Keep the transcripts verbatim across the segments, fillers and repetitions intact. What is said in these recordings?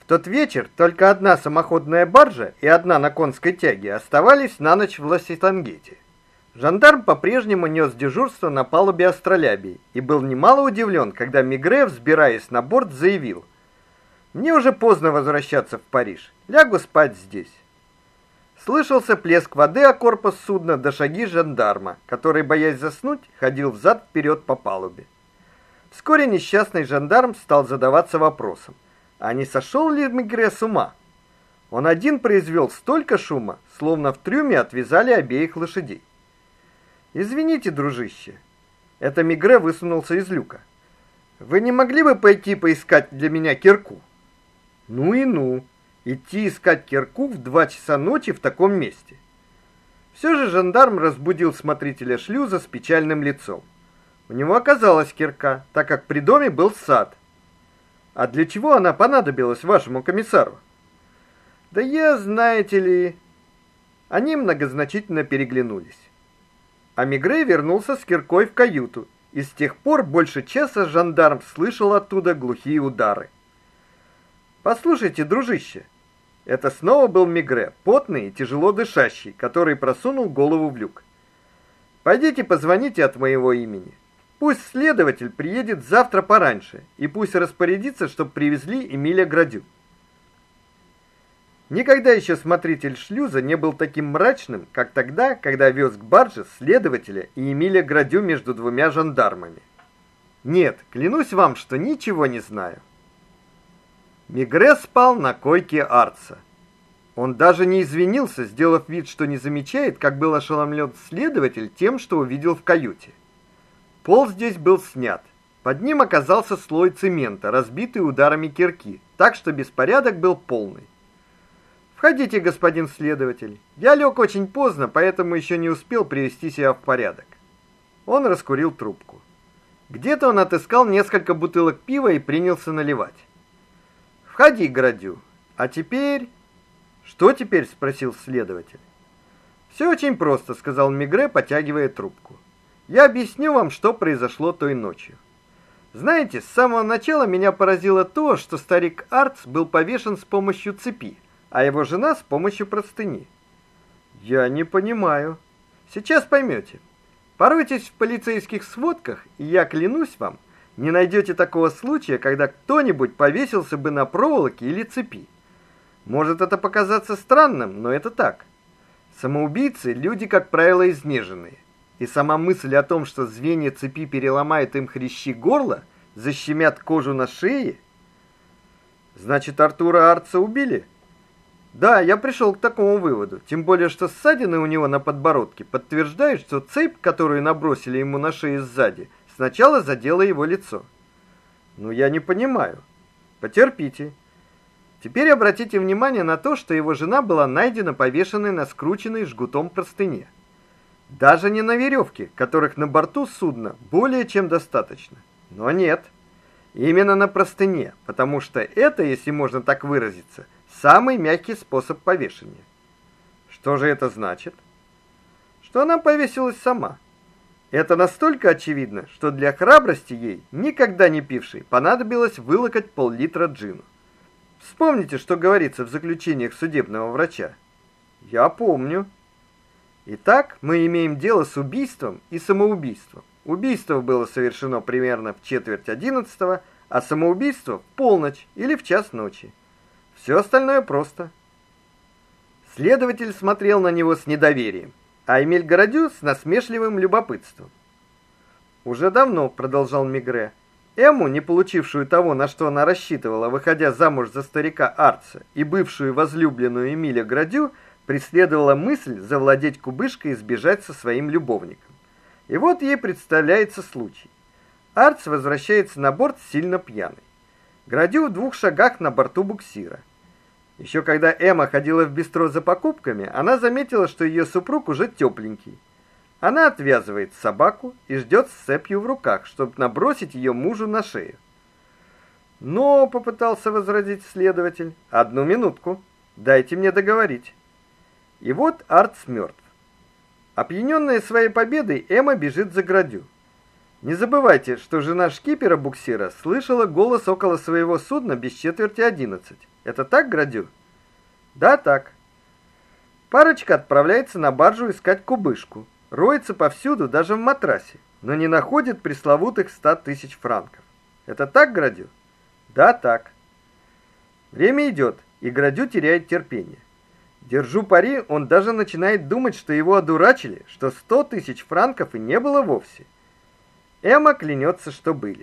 тот вечер только одна самоходная баржа и одна на конской тяге оставались на ночь в Лоситангете. Жандарм по-прежнему нес дежурство на палубе астролябии и был немало удивлен, когда Мегре, взбираясь на борт, заявил: «Мне уже поздно возвращаться в Париж. Лягу спать здесь». Слышался плеск воды о корпус судна до шаги жандарма, который, боясь заснуть, ходил взад-вперед по палубе. Вскоре несчастный жандарм стал задаваться вопросом: а не сошел ли Мегре с ума? Он один произвел столько шума, словно в трюме отвязали обеих лошадей. «Извините, дружище». Это Мегре высунулся из люка. «Вы не могли бы пойти поискать для меня кирку?» «Ну и ну. Идти искать кирку в два часа ночи в таком месте». Все же жандарм разбудил смотрителя шлюза с печальным лицом. У него оказалась кирка, так как при доме был сад. «А для чего она понадобилась вашему комиссару?» «Да я, знаете ли...» Они многозначительно переглянулись. А Мегре вернулся с киркой в каюту, и с тех пор больше часа жандарм слышал оттуда глухие удары. «Послушайте, дружище». Это снова был Мегре, потный и тяжело дышащий, который просунул голову в люк. «Пойдите позвоните от моего имени. Пусть следователь приедет завтра пораньше, и пусть распорядится, чтобы привезли Эмиля Градю». Никогда еще смотритель шлюза не был таким мрачным, как тогда, когда вез к барже следователя и Эмиля Градю между двумя жандармами. Нет, клянусь вам, что ничего не знаю. Мегре спал на койке Артса. Он даже не извинился, сделав вид, что не замечает, как был ошеломлен следователь тем, что увидел в каюте. Пол здесь был снят. Под ним оказался слой цемента, разбитый ударами кирки, так что беспорядок был полный. «Входите, господин следователь. Я лег очень поздно, поэтому еще не успел привести себя в порядок». Он раскурил трубку. Где-то он отыскал несколько бутылок пива и принялся наливать. «Входи, Градю. А теперь...» «Что теперь?» — спросил следователь. «Все очень просто», — сказал Мегре, потягивая трубку. «Я объясню вам, что произошло той ночью. Знаете, с самого начала меня поразило то, что старик Артс был повешен с помощью цепи, а его жена с помощью простыни». «Я не понимаю». «Сейчас поймете. Поройтесь в полицейских сводках, и я клянусь вам, не найдете такого случая, когда кто-нибудь повесился бы на проволоке или цепи. Может это показаться странным, но это так. Самоубийцы – люди, как правило, изнеженные. И сама мысль о том, что звенья цепи переломают им хрящи горла, защемят кожу на шее... Значит, Артура Артса убили? Да, я пришел к такому выводу, тем более, что ссадины у него на подбородке подтверждают, что цепь, которую набросили ему на шею сзади, сначала задела его лицо. Ну, я не понимаю. Потерпите. Теперь обратите внимание на то, что его жена была найдена повешенной на скрученной жгутом простыне. Даже не на веревке, которых на борту судна более чем достаточно. Но нет. Именно на простыне, потому что это, если можно так выразиться, самый мягкий способ повешения. Что же это значит? Что она повесилась сама. Это настолько очевидно, что для храбрости ей, никогда не пившей, понадобилось вылокать пол-литра джину. Вспомните, что говорится в заключениях судебного врача. Я помню. Итак, мы имеем дело с убийством и самоубийством. Убийство было совершено примерно в четверть одиннадцатого, а самоубийство в полночь или в час ночи. Все остальное просто. Следователь смотрел на него с недоверием, а Эмиль Градю с насмешливым любопытством. Уже давно, продолжал Мегре, Эмму, не получившую того, на что она рассчитывала, выходя замуж за старика Артса, и бывшую возлюбленную Эмиля Градю, преследовала мысль завладеть кубышкой и сбежать со своим любовником. И вот ей представляется случай. Артс возвращается на борт сильно пьяный. Градю в двух шагах на борту буксира. Еще когда Эмма ходила в бистро за покупками, она заметила, что ее супруг уже тепленький. Она отвязывает собаку и ждет с цепью в руках, чтобы набросить ее мужу на шею. «Но», — попытался возразить следователь, — «одну минутку, дайте мне договорить». И вот Артс мертв. Опьяненная своей победой, Эмма бежит за Градю. Не забывайте, что жена шкипера буксира слышала голос около своего судна без четверти одиннадцать. Это так, Градю? Да, так. Парочка отправляется на баржу искать кубышку. Роется повсюду, даже в матрасе, но не находит пресловутых ста тысяч франков. Это так, Градю? Да, так. Время идет, и Градю теряет терпение. Держу пари, он даже начинает думать, что его одурачили, что сто тысяч франков и не было вовсе. Эмма клянется, что были.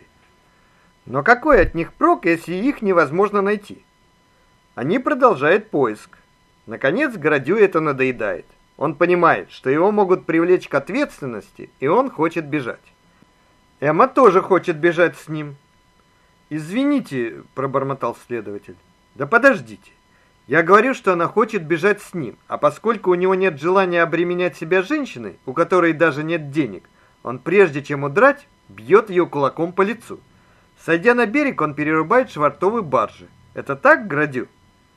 Но какой от них прок, если их невозможно найти? Они продолжают поиск. Наконец, Градю это надоедает. Он понимает, что его могут привлечь к ответственности, и он хочет бежать. Эмма тоже хочет бежать с ним. «Извините», — пробормотал следователь. «Да подождите. Я говорю, что она хочет бежать с ним, а поскольку у него нет желания обременять себя женщиной, у которой даже нет денег, он прежде чем удрать, бьет ее кулаком по лицу. Сойдя на берег, он перерубает швартовы баржи. Это так, Градю?»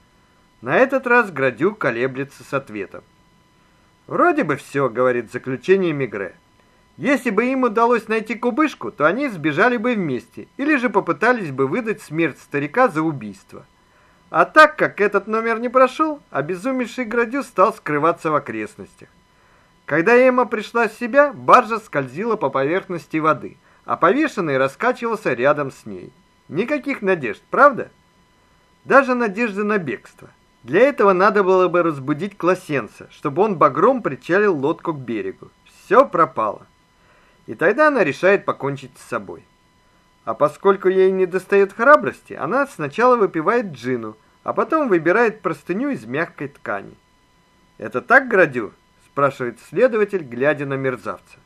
На этот раз Градю колеблется с ответом. «Вроде бы все», — говорит в заключение Мегре. «Если бы им удалось найти кубышку, то они сбежали бы вместе, или же попытались бы выдать смерть старика за убийство. А так как этот номер не прошел, обезумевший Градю стал скрываться в окрестностях. Когда Эмма пришла в себя, баржа скользила по поверхности воды, а повешенный раскачивался рядом с ней. Никаких надежд, правда? Даже надежды на бегство. Для этого надо было бы разбудить Классенса, чтобы он багром причалил лодку к берегу. Все пропало. И тогда она решает покончить с собой. А поскольку ей недостает храбрости, она сначала выпивает джину, а потом выбирает простыню из мягкой ткани. «Это так, Градю?» – спрашивает следователь, глядя на мерзавца.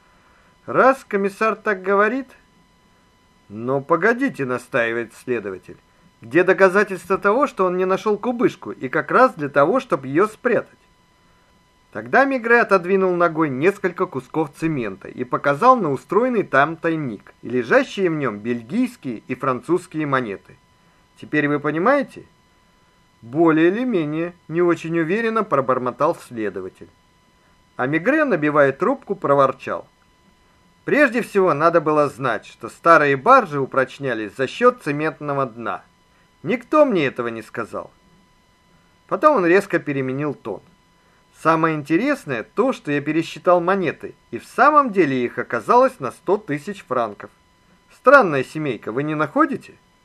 «Раз комиссар так говорит...» «Но погодите», – настаивает следователь. «Где доказательства того, что он не нашел кубышку, и как раз для того, чтобы ее спрятать?» Тогда Мегре отодвинул ногой несколько кусков цемента и показал на устроенный там тайник и лежащие в нем бельгийские и французские монеты. «Теперь вы понимаете?» «Более или менее», — не очень уверенно пробормотал следователь. А Мегре, набивая трубку, проворчал. «Прежде всего надо было знать, что старые баржи упрочнялись за счет цементного дна. Никто мне этого не сказал». Потом он резко переменил тон. «Самое интересное то, что я пересчитал монеты, и в самом деле их оказалось на сто тысяч франков. Странная семейка, вы не находите?»